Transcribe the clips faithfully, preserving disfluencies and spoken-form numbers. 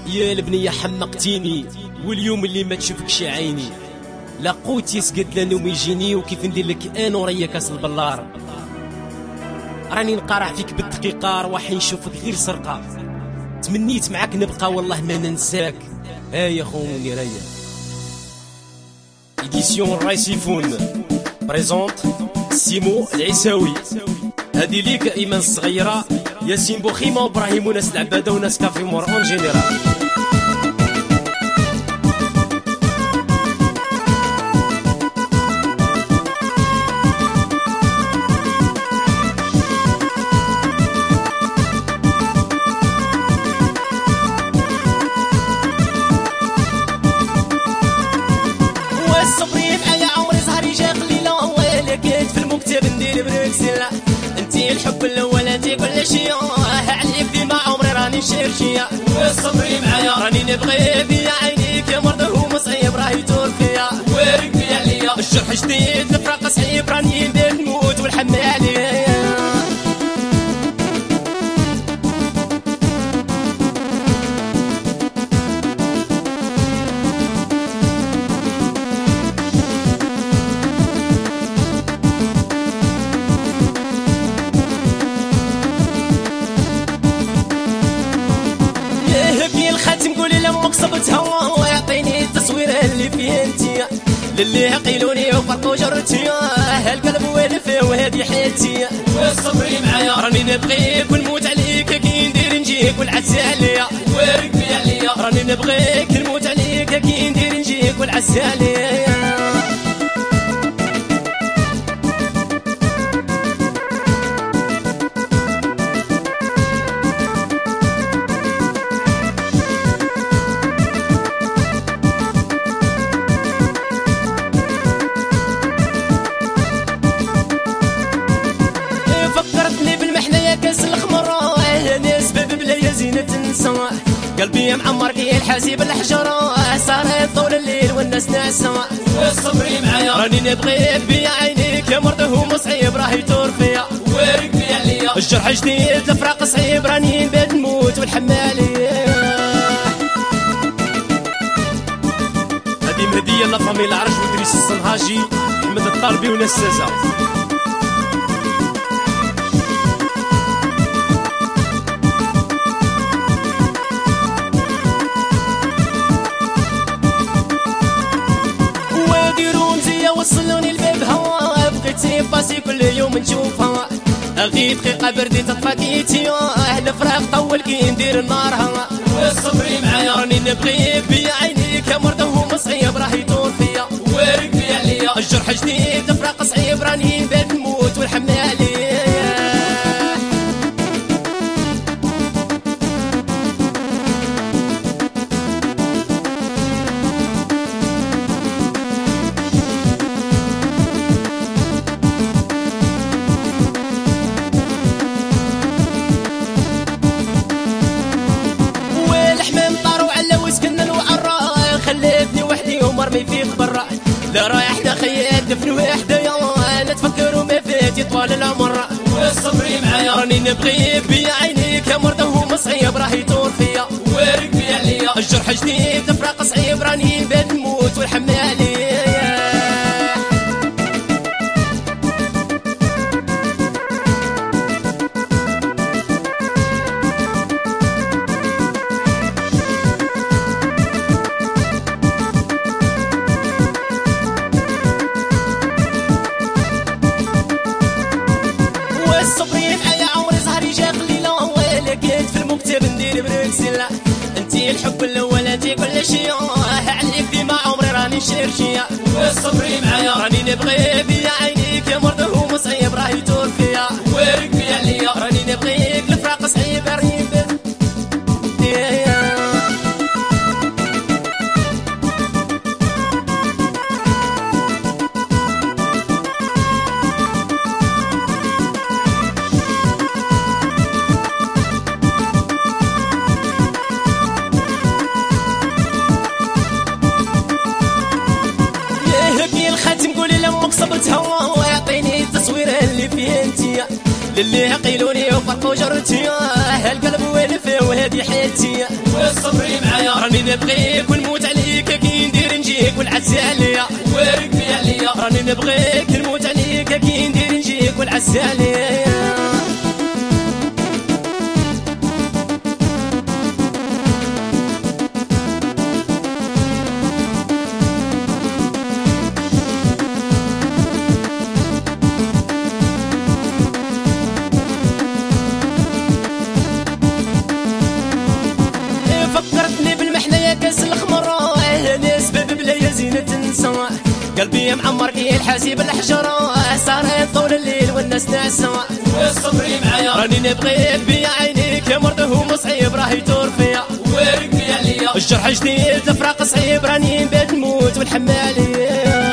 يا البنية حمقتيني، واليوم اللي ما تشوفكش عيني لا قوت يسقد لانو يجيني، وكيف ندير لك انا وريا كاس البلار. راني نقارع فيك بالدقيقة، رواحي نشوفك غير سرقة. تمنيت معاك نبقى والله ما ننساك. ها يا خوني رايا إديسيون رايسيفون بريزونت سيمو العيساوي. هادي ليك ايمان الصغيرة، ياسين بوخيمة وابراهيم وناس العبادة وناس كافي مور اون جينيرال. الحب الاول انتي كل شي، عليك ديما عمري راني شيرشيا، والصبري معايا راني نبغي بيا عينيك يا مرض هو مصيب راهي تور فيا، وارك بيا عليا الجرح جديد الفراق صعيب راني ندير نموت والحمي عليا. صبتها ويعطيني التصوير اللي فيه انتيا، للي عقيلوني وفرقوا جرتي القلب وين فيه وهادي حياتي، والصبري معايا راني نبغيك ونموت عليك كي ندير نجيك والعز عليا، وارك بيا عليا راني نبغيك نموت عليك كي ندير نجيك والعز عليا. قلبي معمر كي الحاسب الحجرة، صارت طول الليل والناس ناسة، والصبري معايا راني نبغيك بيا عينيك يا مرض هو مصعيب راهي تور فيا، وارك بيا عليا الجرح جديد الفراق صعيب راني نبات نموت والحمالي. هادي مهدية لا فامي العرش ودريس الصنهاجي احمد الطالبي وناس سازا. وصلوني الباب هوا بغيتي باسي كل يوم نشوفها، غير دقيقة بردي تطفاكيتي الفراق طول كي ندير النار هوا، والصبري معايا راني نبغيك بيا عينيك يا مرض هو مصعيب راهي تور فيا، وارك بيا عليا الجرح جديد الفراق صعيب راني نبات نموت والحمي عليا. خليتني وحدي ومرمي فيك برا، لا رايح دخيل دفن وحدي انا تفكر وما فاتي طوال العمر، والصبري معايا راني نبغيك بيا عينيك يا مرض هو مصعيب راهي تور فيا، وارك بيا عليا الجرح جديد الفراق صعيب راني نبات نموت والحمي عليا. انتي الحب الاول انتي كل شي، عليك ديما عمري راني شيرشيا، والصبري معايا راني نبغي بيا عينيك يا مرض هو مصعيب راهي تور فيا، وارك بيا عليا راني نبغيك الفراق صعيب راني نبات. صبتها ويعطيني التصوير اللي فيه انتيا، للي عقيلوني وفرقوا جرتي القلب وين فيه وهادي حياتي، والصبري معايا راني نبغيك ونموت عليك كي ندير نجيك والعزي عليا ورقبي عليا راني نبغيك نموت عليك كي ندير نجيك والعزي عليا فكرتني بالمحنة يا كاس الخمر اهلي سبب بلا زينة تنسى قلبي معمر كي الحاسب الحجرة صارت طول الليل والناس ناسا والصبري معايا راني نبغيك بيا عينيك يا مرضه مصعيب راه يدور فيا ورقبي عليا الجرح جديد الفراق صعيب راني نبات نموت والحمالي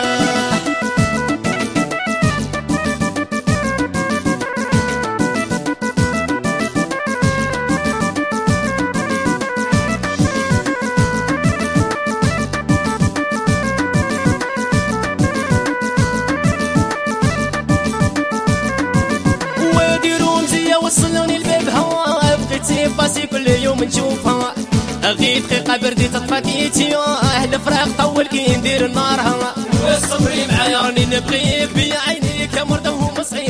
وصلوني الباب هوا بغيتي باسي كل يوم نشوفها غير دقيقة بردي تطفى كيتي الفراق طول كي ندير النار ها والصبري معايا راني نبغيك بيا عينيك يا مرضى ومصعيب